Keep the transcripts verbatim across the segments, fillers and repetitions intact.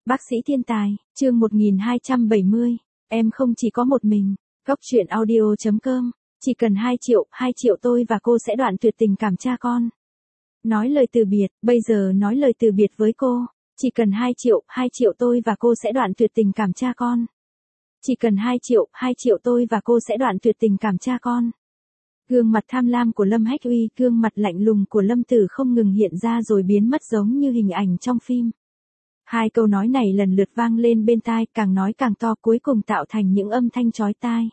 Bác sĩ thiên tài, chương một nghìn hai trăm bảy mươi. Em không chỉ có một mình. Góc truyện audio chấm com. Chỉ cần hai triệu, hai triệu tôi và cô sẽ đoạn tuyệt tình cảm cha con. Nói lời từ biệt, bây giờ nói lời từ biệt với cô. Chỉ cần hai triệu, hai triệu tôi và cô sẽ đoạn tuyệt tình cảm cha con. Chỉ cần hai triệu, hai triệu tôi và cô sẽ đoạn tuyệt tình cảm cha con. Gương mặt tham lam của Lâm Hách Uy, gương mặt lạnh lùng của Lâm Tử không ngừng hiện ra rồi biến mất giống như hình ảnh trong phim. Hai câu nói này lần lượt vang lên bên tai, càng nói càng to, cuối cùng tạo thành những âm thanh chói tai.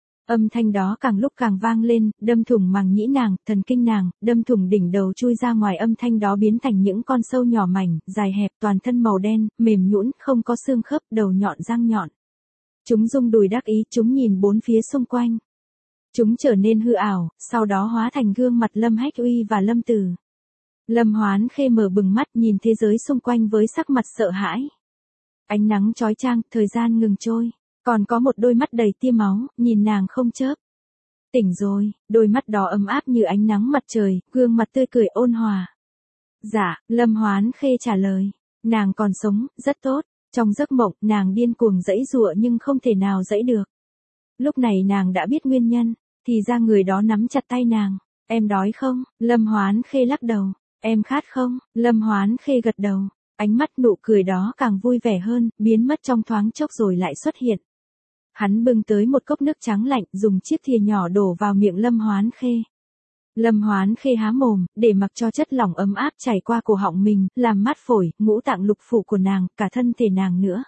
Âm thanh đó càng lúc càng vang lên, đâm thủng màng nhĩ nàng, thần kinh nàng, đâm thủng đỉnh đầu chui ra ngoài. Âm thanh đó biến thành những con sâu nhỏ mảnh, dài hẹp, toàn thân màu đen, mềm nhũn, không có xương khớp, đầu nhọn răng nhọn. Chúng rung đùi đắc ý, chúng nhìn bốn phía xung quanh. Chúng trở nên hư ảo, sau đó hóa thành gương mặt Lâm Hách Uy và Lâm Tử. Lâm Hoán Khê mở bừng mắt nhìn thế giới xung quanh với sắc mặt sợ hãi. Ánh nắng chói chang, thời gian ngừng trôi. Còn có một đôi mắt đầy tia máu, nhìn nàng không chớp. Tỉnh rồi, đôi mắt đó ấm áp như ánh nắng mặt trời, gương mặt tươi cười ôn hòa. Dạ, Lâm Hoán Khê trả lời. Nàng còn sống, rất tốt. Trong giấc mộng, nàng điên cuồng giãy giụa nhưng không thể nào giãy được. Lúc này nàng đã biết nguyên nhân, thì ra người đó nắm chặt tay nàng. Em đói không? Lâm Hoán Khê lắc đầu. Em khát không? Lâm Hoán Khê gật đầu. Ánh mắt nụ cười đó càng vui vẻ hơn, biến mất trong thoáng chốc rồi lại xuất hiện. Hắn bưng tới một cốc nước trắng lạnh, dùng chiếc thìa nhỏ đổ vào miệng Lâm Hoán Khê. Lâm Hoán Khê há mồm, để mặc cho chất lỏng ấm áp chảy qua cổ họng mình, làm mát phổi, ngũ tạng lục phủ của nàng, cả thân thể nàng nữa.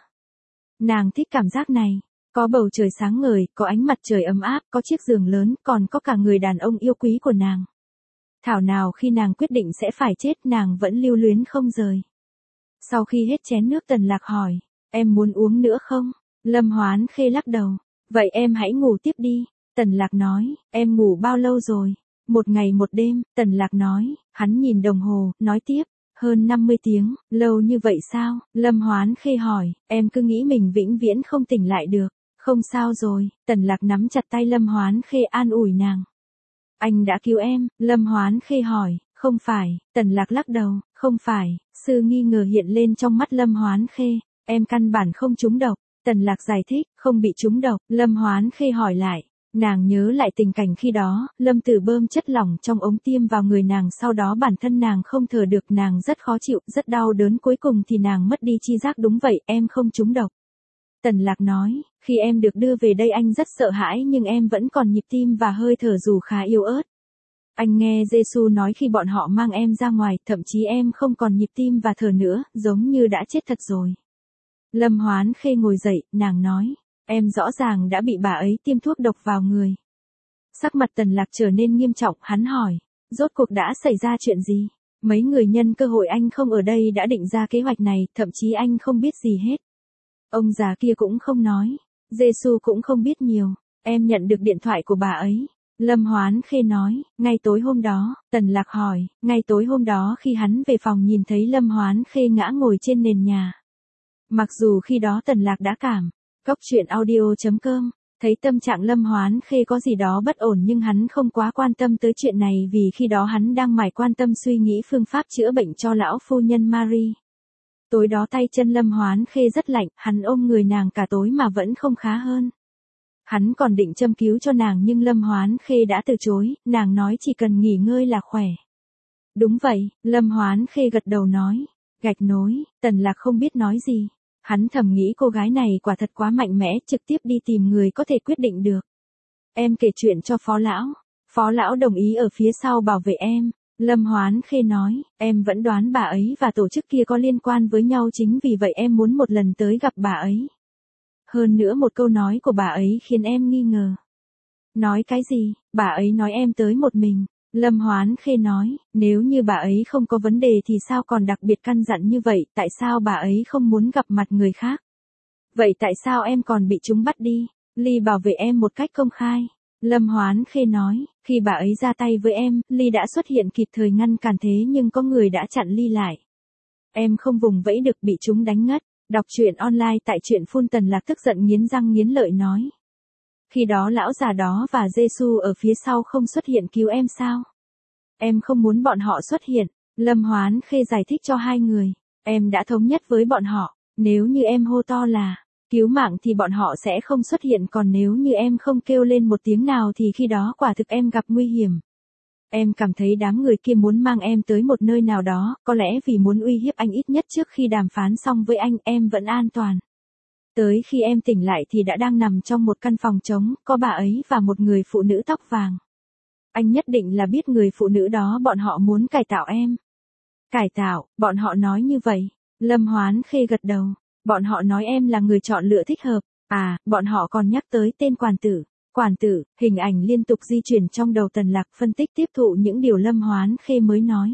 Nàng thích cảm giác này. Có bầu trời sáng ngời, có ánh mặt trời ấm áp, có chiếc giường lớn, còn có cả người đàn ông yêu quý của nàng. Thảo nào khi nàng quyết định sẽ phải chết, nàng vẫn lưu luyến không rời. Sau khi hết chén nước, Tần Lạc hỏi, em muốn uống nữa không? Lâm Hoán Khê lắc đầu. Vậy em hãy ngủ tiếp đi. Tần Lạc nói, em ngủ bao lâu rồi? Một ngày một đêm, Tần Lạc nói. Hắn nhìn đồng hồ, nói tiếp, hơn năm mươi tiếng, lâu như vậy sao? Lâm Hoán Khê hỏi, em cứ nghĩ mình vĩnh viễn không tỉnh lại được. Không sao rồi, Tần Lạc nắm chặt tay Lâm Hoán Khê an ủi nàng. Anh đã cứu em, Lâm Hoán Khê hỏi. Không phải, Tần Lạc lắc đầu, không phải. Sự nghi ngờ hiện lên trong mắt Lâm Hoán Khê. Em căn bản không trúng độc. Tần Lạc giải thích, không bị trúng độc. Lâm Hoán Khê hỏi lại. Nàng nhớ lại tình cảnh khi đó, Lâm Tử bơm chất lỏng trong ống tiêm vào người nàng, sau đó bản thân nàng không thở được, nàng rất khó chịu, rất đau đớn, cuối cùng thì nàng mất đi chi giác. Đúng vậy, em không trúng độc. Tần Lạc nói, khi em được đưa về đây anh rất sợ hãi nhưng em vẫn còn nhịp tim và hơi thở dù khá yếu ớt. Anh nghe Giê-xu nói khi bọn họ mang em ra ngoài, thậm chí em không còn nhịp tim và thở nữa, giống như đã chết thật rồi. Lâm Hoán Khê ngồi dậy, nàng nói, em rõ ràng đã bị bà ấy tiêm thuốc độc vào người. Sắc mặt Tần Lạc trở nên nghiêm trọng, hắn hỏi, rốt cuộc đã xảy ra chuyện gì? Mấy người nhân cơ hội anh không ở đây đã định ra kế hoạch này, thậm chí anh không biết gì hết. Ông già kia cũng không nói, Giê-xu cũng không biết nhiều, em nhận được điện thoại của bà ấy. Lâm Hoán Khê nói, ngay tối hôm đó, Tần Lạc hỏi, ngay tối hôm đó khi hắn về phòng nhìn thấy Lâm Hoán Khê ngã ngồi trên nền nhà. Mặc dù khi đó Tần Lạc đã cảm, góc truyện audio chấm com, thấy tâm trạng Lâm Hoán Khê có gì đó bất ổn nhưng hắn không quá quan tâm tới chuyện này vì khi đó hắn đang mải quan tâm suy nghĩ phương pháp chữa bệnh cho lão phu nhân Marie. Tối đó tay chân Lâm Hoán Khê rất lạnh, hắn ôm người nàng cả tối mà vẫn không khá hơn. Hắn còn định châm cứu cho nàng nhưng Lâm Hoán Khê đã từ chối, nàng nói chỉ cần nghỉ ngơi là khỏe. Đúng vậy, Lâm Hoán Khê gật đầu nói. Gạch nối, Tần Lạc không biết nói gì. Hắn thầm nghĩ cô gái này quả thật quá mạnh mẽ, trực tiếp đi tìm người có thể quyết định được. Em kể chuyện cho phó lão. Phó lão đồng ý ở phía sau bảo vệ em. Lâm Hoán Khê nói, em vẫn đoán bà ấy và tổ chức kia có liên quan với nhau, chính vì vậy em muốn một lần tới gặp bà ấy. Hơn nữa một câu nói của bà ấy khiến em nghi ngờ. Nói cái gì? Bà ấy nói em tới một mình. Lâm Hoán Khê nói, nếu như bà ấy không có vấn đề thì sao còn đặc biệt căn dặn như vậy, tại sao bà ấy không muốn gặp mặt người khác? Vậy tại sao em còn bị chúng bắt đi? Ly bảo vệ em một cách công khai. Lâm Hoán Khê nói, khi bà ấy ra tay với em, Ly đã xuất hiện kịp thời ngăn cản thế nhưng có người đã chặn Ly lại. Em không vùng vẫy được, bị chúng đánh ngất. Đọc truyện online tại truyện phun. Tần Lạc tức giận nghiến răng nghiến lợi nói. Khi đó lão già đó và Giê-xu ở phía sau không xuất hiện cứu em sao? Em không muốn bọn họ xuất hiện. Lâm Hoán Khê giải thích cho hai người. Em đã thống nhất với bọn họ. Nếu như em hô to là cứu mạng thì bọn họ sẽ không xuất hiện, còn nếu như em không kêu lên một tiếng nào thì khi đó quả thực em gặp nguy hiểm. Em cảm thấy đám người kia muốn mang em tới một nơi nào đó, có lẽ vì muốn uy hiếp anh, ít nhất trước khi đàm phán xong với anh, em vẫn an toàn. Tới khi em tỉnh lại thì đã đang nằm trong một căn phòng trống, có bà ấy và một người phụ nữ tóc vàng. Anh nhất định là biết người phụ nữ đó, bọn họ muốn cải tạo em. Cải tạo, bọn họ nói như vậy. Lâm Hoán Khê gật đầu. Bọn họ nói em là người chọn lựa thích hợp. À, bọn họ còn nhắc tới tên quản tử. Quản tử, hình ảnh liên tục di chuyển trong đầu Tần Lạc, phân tích tiếp thụ những điều Lâm Hoán Khê mới nói.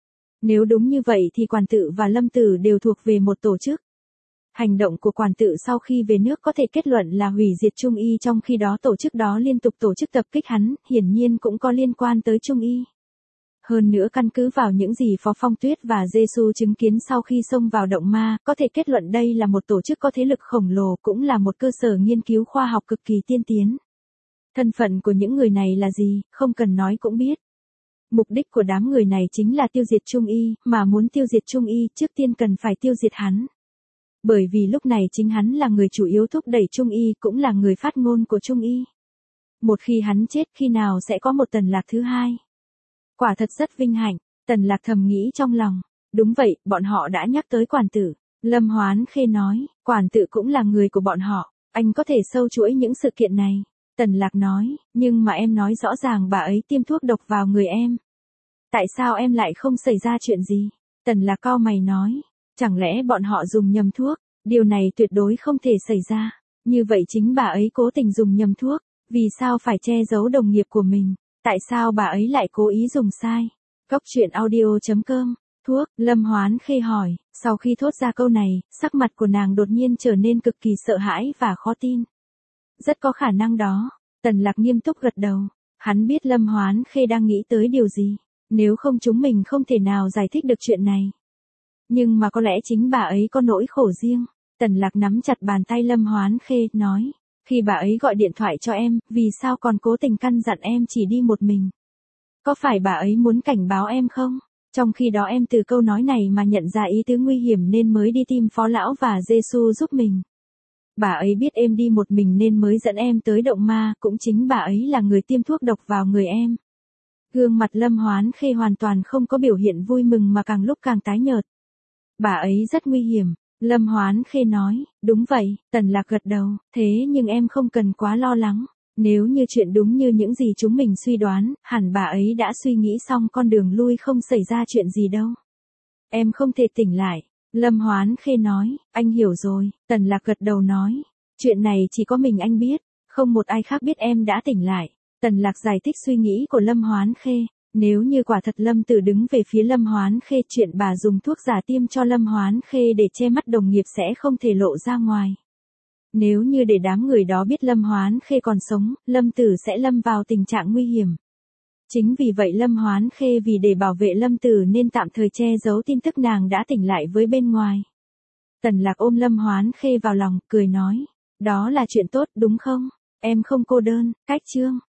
Nếu đúng như vậy thì quản tử và Lâm Tử đều thuộc về một tổ chức. Hành động của quản tử sau khi về nước có thể kết luận là hủy diệt Trung Y, trong khi đó tổ chức đó liên tục tổ chức tập kích hắn, hiển nhiên cũng có liên quan tới Trung Y. Hơn nữa căn cứ vào những gì Phó Phong Tuyết và Giê-xu chứng kiến sau khi xông vào động ma, có thể kết luận đây là một tổ chức có thế lực khổng lồ, cũng là một cơ sở nghiên cứu khoa học cực kỳ tiên tiến. Thân phận của những người này là gì, không cần nói cũng biết. Mục đích của đám người này chính là tiêu diệt Trung Y, mà muốn tiêu diệt Trung Y, trước tiên cần phải tiêu diệt hắn. Bởi vì lúc này chính hắn là người chủ yếu thúc đẩy Trung Y, cũng là người phát ngôn của Trung Y. Một khi hắn chết, khi nào sẽ có một Tần Lạc thứ hai? Quả thật rất vinh hạnh, Tần Lạc thầm nghĩ trong lòng. Đúng vậy, bọn họ đã nhắc tới quản tử. Lâm Hoán Khê nói, quản tử cũng là người của bọn họ, anh có thể sâu chuỗi những sự kiện này. Tần Lạc nói, nhưng mà em nói rõ ràng bà ấy tiêm thuốc độc vào người em. Tại sao em lại không xảy ra chuyện gì? Tần Lạc cau mày nói, chẳng lẽ bọn họ dùng nhầm thuốc? Điều này tuyệt đối không thể xảy ra. Như vậy chính bà ấy cố tình dùng nhầm thuốc, vì sao phải che giấu đồng nghiệp của mình? Tại sao bà ấy lại cố ý dùng sai? Cóc truyện audio chấm com. Thuốc, Lâm Hoán Khê hỏi, sau khi thốt ra câu này, sắc mặt của nàng đột nhiên trở nên cực kỳ sợ hãi và khó tin. Rất có khả năng đó. Tần Lạc nghiêm túc gật đầu. Hắn biết Lâm Hoán Khê đang nghĩ tới điều gì. Nếu không chúng mình không thể nào giải thích được chuyện này. Nhưng mà có lẽ chính bà ấy có nỗi khổ riêng. Tần Lạc nắm chặt bàn tay Lâm Hoán Khê, nói. Khi bà ấy gọi điện thoại cho em, vì sao còn cố tình căn dặn em chỉ đi một mình? Có phải bà ấy muốn cảnh báo em không? Trong khi đó em từ câu nói này mà nhận ra ý tứ nguy hiểm nên mới đi tìm Phó Lão và Giê-xu giúp mình. Bà ấy biết em đi một mình nên mới dẫn em tới động ma, cũng chính bà ấy là người tiêm thuốc độc vào người em. Gương mặt Lâm Hoán Khê hoàn toàn không có biểu hiện vui mừng mà càng lúc càng tái nhợt. Bà ấy rất nguy hiểm. Lâm Hoán Khê nói, đúng vậy, Tần Lạc gật đầu, thế nhưng em không cần quá lo lắng. Nếu như chuyện đúng như những gì chúng mình suy đoán, hẳn bà ấy đã suy nghĩ xong con đường lui, không xảy ra chuyện gì đâu. Em không thể tỉnh lại. Lâm Hoán Khê nói, anh hiểu rồi. Tần Lạc gật đầu nói, chuyện này chỉ có mình anh biết, không một ai khác biết em đã tỉnh lại. Tần Lạc giải thích suy nghĩ của Lâm Hoán Khê. Nếu như quả thật Lâm Tử đứng về phía Lâm Hoán Khê, chuyện bà dùng thuốc giả tiêm cho Lâm Hoán Khê để che mắt đồng nghiệp sẽ không thể lộ ra ngoài. Nếu như để đám người đó biết Lâm Hoán Khê còn sống, Lâm Tử sẽ lâm vào tình trạng nguy hiểm. Chính vì vậy Lâm Hoán Khê vì để bảo vệ Lâm Tử nên tạm thời che giấu tin tức nàng đã tỉnh lại với bên ngoài. Tần Lạc ôm Lâm Hoán Khê vào lòng, cười nói, đó là chuyện tốt đúng không? Em không cô đơn. Cách chương